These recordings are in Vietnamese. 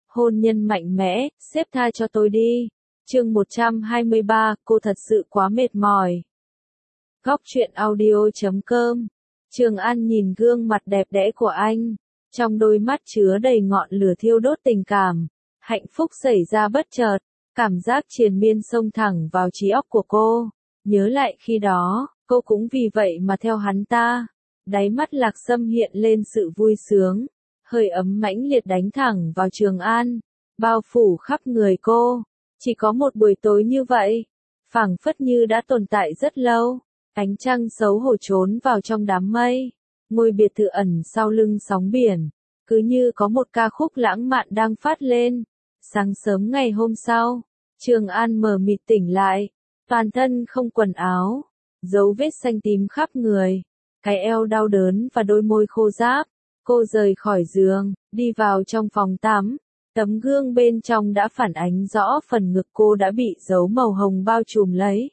Hôn nhân mạnh mẽ, xếp tha cho tôi đi. Chương 123, cô thật sự quá mệt mỏi. Góc truyện audio.com. Trường An nhìn gương mặt đẹp đẽ của anh, trong đôi mắt chứa đầy ngọn lửa thiêu đốt tình cảm. Hạnh phúc xảy ra bất chợt, cảm giác triền miên xông thẳng vào trí óc của cô. Nhớ lại khi đó, cô cũng vì vậy mà theo hắn ta. Đáy mắt Lạc Sâm hiện lên sự vui sướng, hơi ấm mãnh liệt đánh thẳng vào Trường An, bao phủ khắp người cô. Chỉ có một buổi tối như vậy, phảng phất như đã tồn tại rất lâu. Ánh trăng xấu hổ trốn vào trong đám mây, ngôi biệt thự ẩn sau lưng sóng biển, cứ như có một ca khúc lãng mạn đang phát lên. Sáng sớm ngày hôm sau, Trường An mờ mịt tỉnh lại, toàn thân không quần áo, dấu vết xanh tím khắp người, cái eo đau đớn và đôi môi khô ráp. Cô rời khỏi giường, đi vào trong phòng tắm. Tấm gương bên trong đã phản ánh rõ phần ngực cô đã bị dấu màu hồng bao trùm lấy.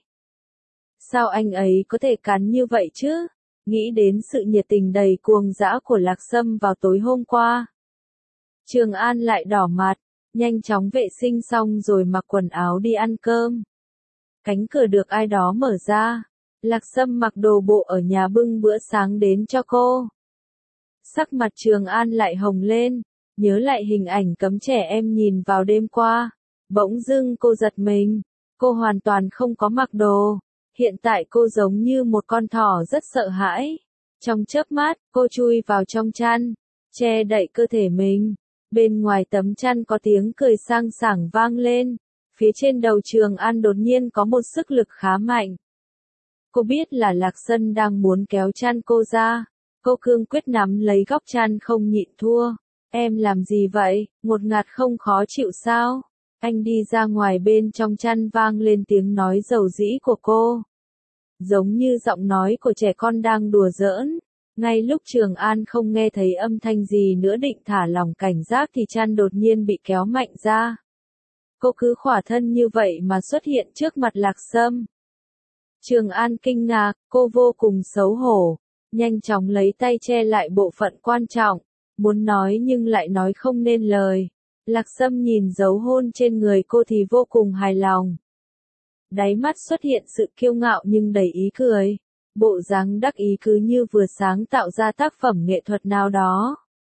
Sao anh ấy có thể cắn như vậy chứ? Nghĩ đến sự nhiệt tình đầy cuồng dã của Lạc Sâm vào tối hôm qua, Trường An lại đỏ mặt, nhanh chóng vệ sinh xong rồi mặc quần áo đi ăn cơm. Cánh cửa được ai đó mở ra, Lạc Sâm mặc đồ bộ ở nhà bưng bữa sáng đến cho cô. Sắc mặt Trường An lại hồng lên, nhớ lại hình ảnh cấm trẻ em nhìn vào đêm qua. Bỗng dưng cô giật mình, cô hoàn toàn không có mặc đồ. Hiện tại cô giống như một con thỏ rất sợ hãi. Trong chớp mắt, cô chui vào trong chăn, che đậy cơ thể mình. Bên ngoài tấm chăn có tiếng cười sang sảng vang lên. Phía trên đầu Trường An đột nhiên có một sức lực khá mạnh. Cô biết là Lạc Sâm đang muốn kéo chăn cô ra. Cô cương quyết nắm lấy góc chăn không nhịn thua. Em làm gì vậy, ngột ngạt không khó chịu sao? Anh đi ra ngoài, bên trong chăn vang lên tiếng nói dầu dĩ của cô. Giống như giọng nói của trẻ con đang đùa giỡn. Ngay lúc Trường An không nghe thấy âm thanh gì nữa định thả lỏng cảnh giác thì chăn đột nhiên bị kéo mạnh ra. Cô cứ khỏa thân như vậy mà xuất hiện trước mặt Lạc Sâm. Trường An kinh ngạc, cô vô cùng xấu hổ, nhanh chóng lấy tay che lại bộ phận quan trọng, muốn nói nhưng lại nói không nên lời. Lạc Sâm nhìn dấu hôn trên người cô thì vô cùng hài lòng. Đáy mắt xuất hiện sự kiêu ngạo nhưng đầy ý cười, bộ dáng đắc ý cứ như vừa sáng tạo ra tác phẩm nghệ thuật nào đó.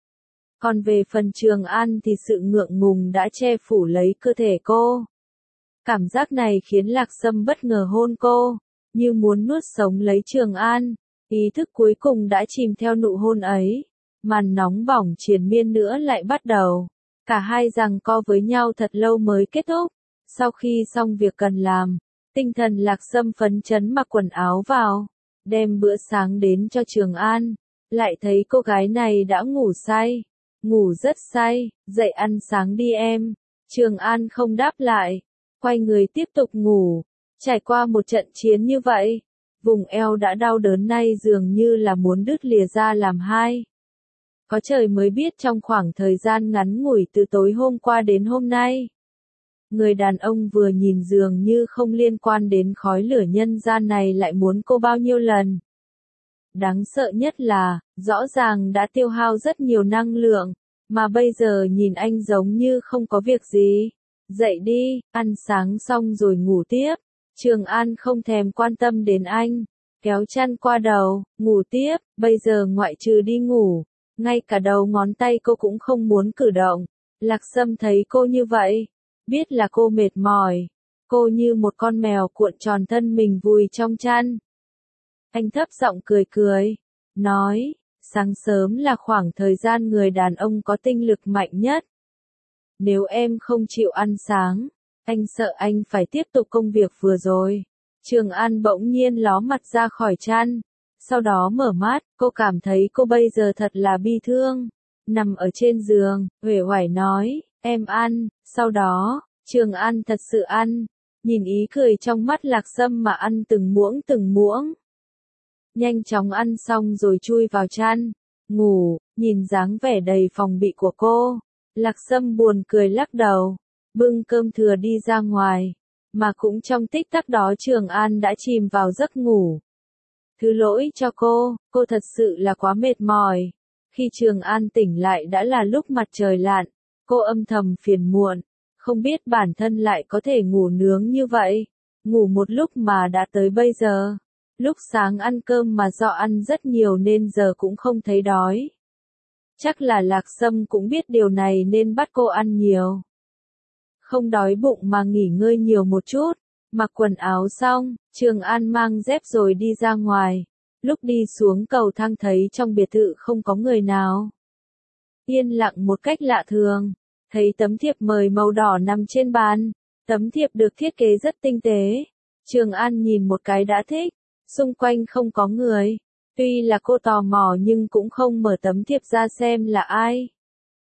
Còn về phần Trường An thì sự ngượng ngùng đã che phủ lấy cơ thể cô. Cảm giác này khiến Lạc Sâm bất ngờ hôn cô, như muốn nuốt sống lấy Trường An. Ý thức cuối cùng đã chìm theo nụ hôn ấy. Màn nóng bỏng triền miên nữa lại bắt đầu. Cả hai giằng co với nhau thật lâu mới kết thúc. Sau khi xong việc cần làm, tinh thần Lạc Sâm phấn chấn mặc quần áo vào, đem bữa sáng đến cho Trường An. Lại thấy cô gái này đã ngủ say, ngủ rất say, dậy ăn sáng đi em. Trường An không đáp lại, quay người tiếp tục ngủ. Trải qua một trận chiến như vậy, vùng eo đã đau đớn nay dường như là muốn đứt lìa ra làm hai. Có trời mới biết trong khoảng thời gian ngắn ngủi từ tối hôm qua đến hôm nay, người đàn ông vừa nhìn dường như không liên quan đến khói lửa nhân gian này lại muốn cô bao nhiêu lần. Đáng sợ nhất là, rõ ràng đã tiêu hao rất nhiều năng lượng, mà bây giờ nhìn anh giống như không có việc gì. Dậy đi, ăn sáng xong rồi ngủ tiếp. Trường An không thèm quan tâm đến anh, kéo chăn qua đầu, ngủ tiếp. Bây giờ ngoại trừ đi ngủ, ngay cả đầu ngón tay cô cũng không muốn cử động. Lạc Sâm thấy cô như vậy, biết là cô mệt mỏi. Cô như một con mèo cuộn tròn thân mình vùi trong chăn. Anh thấp giọng cười cười, nói, sáng sớm là khoảng thời gian người đàn ông có tinh lực mạnh nhất. Nếu em không chịu ăn sáng, anh sợ anh phải tiếp tục công việc vừa rồi. Trường An bỗng nhiên ló mặt ra khỏi chăn. Sau đó mở mắt, cô cảm thấy cô bây giờ thật là bi thương. Nằm ở trên giường, uể oải nói, em ăn. Sau đó, Trường An thật sự ăn. Nhìn ý cười trong mắt Lạc Sâm mà ăn từng muỗng. Nhanh chóng ăn xong rồi chui vào chăn, ngủ. Nhìn dáng vẻ đầy phòng bị của cô, Lạc Sâm buồn cười lắc đầu, bưng cơm thừa đi ra ngoài. Mà cũng trong tích tắc đó Trường An đã chìm vào giấc ngủ. Thứ lỗi cho cô thật sự là quá mệt mỏi. Khi Trường An tỉnh lại đã là lúc mặt trời lặn, Cô âm thầm phiền muộn, không biết bản thân lại có thể ngủ nướng như vậy. Ngủ một lúc mà đã tới bây giờ. Lúc sáng ăn cơm mà do ăn rất nhiều nên giờ cũng không thấy đói. Chắc là Lạc Sâm cũng biết điều này nên bắt cô ăn nhiều. Không đói bụng mà nghỉ ngơi nhiều một chút. Mặc quần áo xong, Trường An mang dép rồi đi ra ngoài. Lúc đi xuống cầu thang thấy trong biệt thự không có người nào. Yên lặng một cách lạ thường. Thấy tấm thiệp mời màu đỏ nằm trên bàn. Tấm thiệp được thiết kế rất tinh tế. Trường An nhìn một cái đã thích. Xung quanh không có người. Tuy là cô tò mò nhưng cũng không mở tấm thiệp ra xem là ai.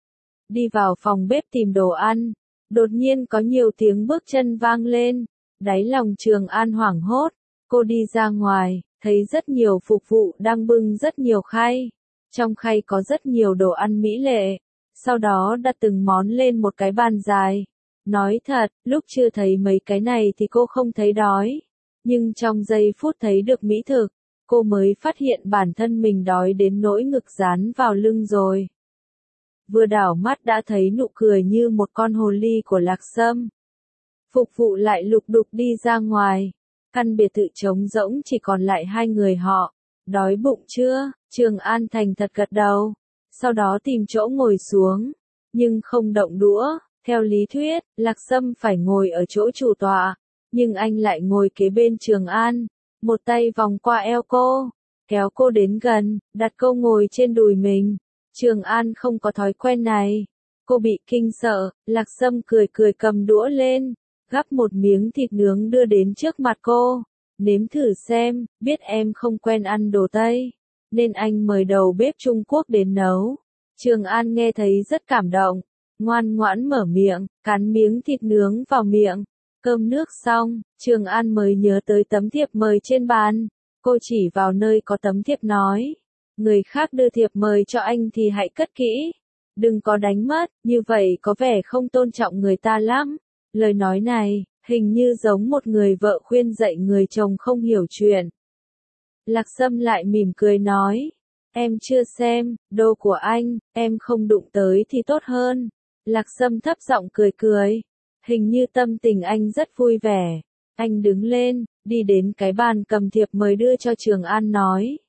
Đi vào phòng bếp tìm đồ ăn. Đột nhiên có nhiều tiếng bước chân vang lên. Đáy lòng Trường An hoảng hốt. Cô đi ra ngoài, thấy rất nhiều phục vụ đang bưng rất nhiều khay. Trong khay có rất nhiều đồ ăn mỹ lệ. Sau đó đặt từng món lên một cái bàn dài. Nói thật, lúc chưa thấy mấy cái này thì cô không thấy đói. Nhưng trong giây phút thấy được mỹ thực, cô mới phát hiện bản thân mình đói đến nỗi ngực dán vào lưng rồi. Vừa đảo mắt đã thấy nụ cười như một con hồ ly của Lạc Sâm. Phục vụ lại lục đục đi ra ngoài. Căn biệt thự trống rỗng chỉ còn lại hai người họ. Đói bụng chưa? Trường An thành thật gật đầu. Sau đó tìm chỗ ngồi xuống. Nhưng không động đũa. Theo lý thuyết, Lạc Sâm phải ngồi ở chỗ chủ tọa. Nhưng anh lại ngồi kế bên Trường An. Một tay vòng qua eo cô. Kéo cô đến gần, đặt cô ngồi trên đùi mình. Trường An không có thói quen này. Cô bị kinh sợ, Lạc Sâm cười cười cầm đũa lên. Gắp một miếng thịt nướng đưa đến trước mặt cô. Nếm thử xem, biết em không quen ăn đồ Tây. Nên anh mời đầu bếp Trung Quốc đến nấu. Trường An nghe thấy rất cảm động. Ngoan ngoãn mở miệng, cắn miếng thịt nướng vào miệng. Cơm nước xong, Trường An mới nhớ tới tấm thiệp mời trên bàn. Cô chỉ vào nơi có tấm thiệp nói. Người khác đưa thiệp mời cho anh thì hãy cất kỹ. Đừng có đánh mất, như vậy có vẻ không tôn trọng người ta lắm. Lời nói này, hình như giống một người vợ khuyên dạy người chồng không hiểu chuyện. Lạc Sâm lại mỉm cười nói. Em chưa xem, đồ của anh, em không đụng tới thì tốt hơn. Lạc Sâm thấp giọng cười cười. Hình như tâm tình anh rất vui vẻ. Anh đứng lên, đi đến cái bàn cầm thiệp mời đưa cho Trường An nói.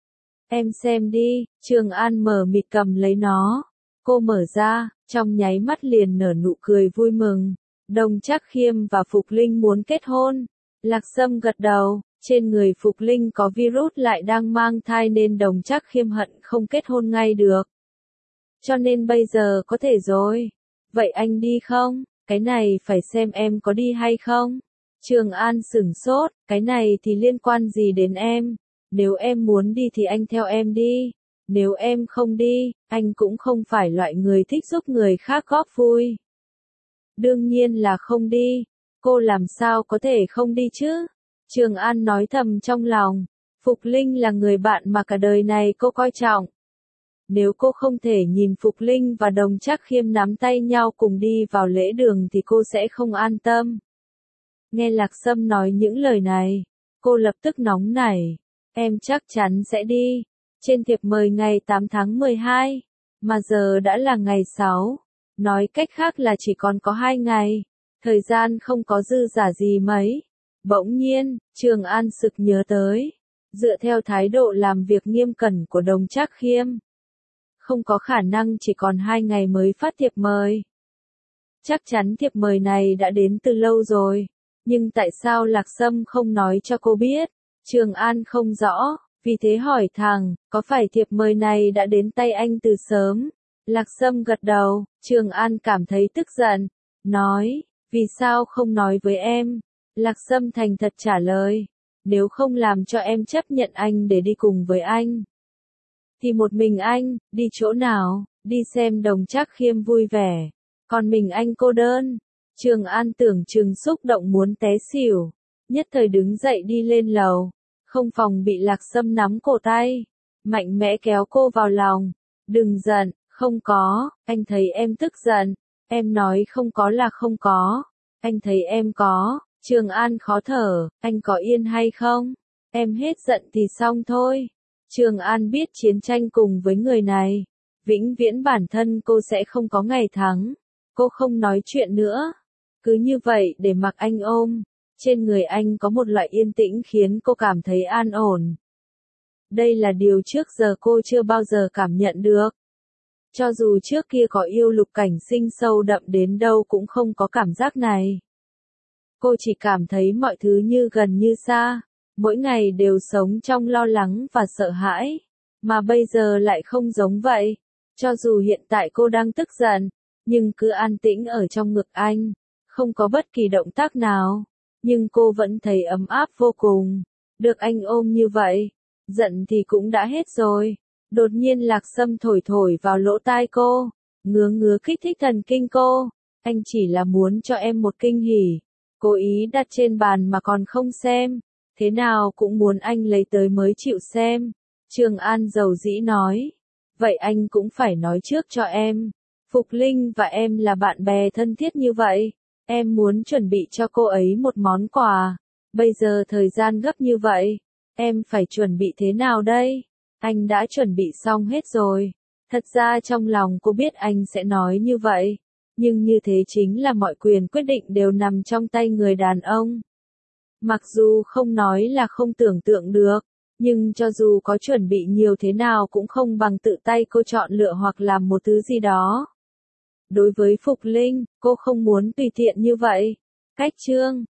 Em xem đi, Trường An mở mịt cầm lấy nó. Cô mở ra, trong nháy mắt liền nở nụ cười vui mừng. Đồng Trác Khiêm và Phục Linh muốn kết hôn. Lạc Sâm gật đầu, trên người Phục Linh có virus lại đang mang thai nên Đồng Trác Khiêm hận không kết hôn ngay được. Cho nên bây giờ có thể rồi. Vậy anh đi không? Cái này phải xem em có đi hay không? Trường An sửng sốt, cái này thì liên quan gì đến em? Nếu em muốn đi thì anh theo em đi. Nếu em không đi, anh cũng không phải loại người thích giúp người khác góp vui. Đương nhiên là không đi. Cô làm sao có thể không đi chứ? Trường An nói thầm trong lòng. Phục Linh là người bạn mà cả đời này cô coi trọng. Nếu cô không thể nhìn Phục Linh và Đồng Trác Khiêm nắm tay nhau cùng đi vào lễ đường thì cô sẽ không an tâm. Nghe Lạc Sâm nói những lời này, cô lập tức nóng nảy. Em chắc chắn sẽ đi. Trên thiệp mời ngày 8 tháng 12, mà giờ đã là ngày 6. Nói cách khác là chỉ còn có 2 ngày. Thời gian không có dư giả gì mấy. Bỗng nhiên, Trường An sực nhớ tới. Dựa theo thái độ làm việc nghiêm cẩn của Đồng Trác Khiêm, không có khả năng chỉ còn 2 ngày mới phát thiệp mời. Chắc chắn thiệp mời này đã đến từ lâu rồi. Nhưng tại sao Lạc Sâm không nói cho cô biết? Trường An không rõ, vì thế hỏi thẳng, có phải thiệp mời này đã đến tay anh từ sớm? Lạc Sâm gật đầu, Trường An cảm thấy tức giận, nói, vì sao không nói với em? Lạc Sâm thành thật trả lời, nếu không làm cho em chấp nhận anh để đi cùng với anh, thì một mình anh, đi chỗ nào, đi xem Đồng Trác Khiêm vui vẻ, còn mình anh cô đơn. Trường An tưởng chừng xúc động muốn té xỉu, nhất thời đứng dậy đi lên lầu, không phòng bị Lạc Sâm nắm cổ tay, mạnh mẽ kéo cô vào lòng. Đừng giận, không có, anh thấy em tức giận, em nói không có là không có, anh thấy em có. Trường An khó thở, anh có yên hay không? Em hết giận thì xong thôi. Trường An biết chiến tranh cùng với người này, vĩnh viễn bản thân cô sẽ không có ngày thắng. Cô không nói chuyện nữa. Cứ như vậy để mặc anh ôm. Trên người anh có một loại yên tĩnh khiến cô cảm thấy an ổn. Đây là điều trước giờ cô chưa bao giờ cảm nhận được. Cho dù trước kia có yêu Lục Cảnh Sinh sâu đậm đến đâu cũng không có cảm giác này. Cô chỉ cảm thấy mọi thứ như gần như xa, mỗi ngày đều sống trong lo lắng và sợ hãi, mà bây giờ lại không giống vậy. Cho dù hiện tại cô đang tức giận, nhưng cứ an tĩnh ở trong ngực anh, không có bất kỳ động tác nào, nhưng cô vẫn thấy ấm áp vô cùng. Được anh ôm như vậy, giận thì cũng đã hết rồi. Đột nhiên Lạc Sâm thổi thổi vào lỗ tai cô, ngứa ngứa kích thích thần kinh cô. Anh chỉ là muốn cho em một kinh hỉ. Cố ý đặt trên bàn mà còn không xem. Thế nào cũng muốn anh lấy tới mới chịu xem. Trường An dầu dĩ nói. Vậy anh cũng phải nói trước cho em. Phục Linh và em là bạn bè thân thiết như vậy. Em muốn chuẩn bị cho cô ấy một món quà. Bây giờ thời gian gấp như vậy. Em phải chuẩn bị thế nào đây? Anh đã chuẩn bị xong hết rồi. Thật ra trong lòng cô biết anh sẽ nói như vậy. Nhưng như thế chính là mọi quyền quyết định đều nằm trong tay người đàn ông. Mặc dù không nói là không tưởng tượng được, nhưng cho dù có chuẩn bị nhiều thế nào cũng không bằng tự tay cô chọn lựa hoặc làm một thứ gì đó. Đối với Phục Linh, cô không muốn tùy tiện như vậy. Cách chương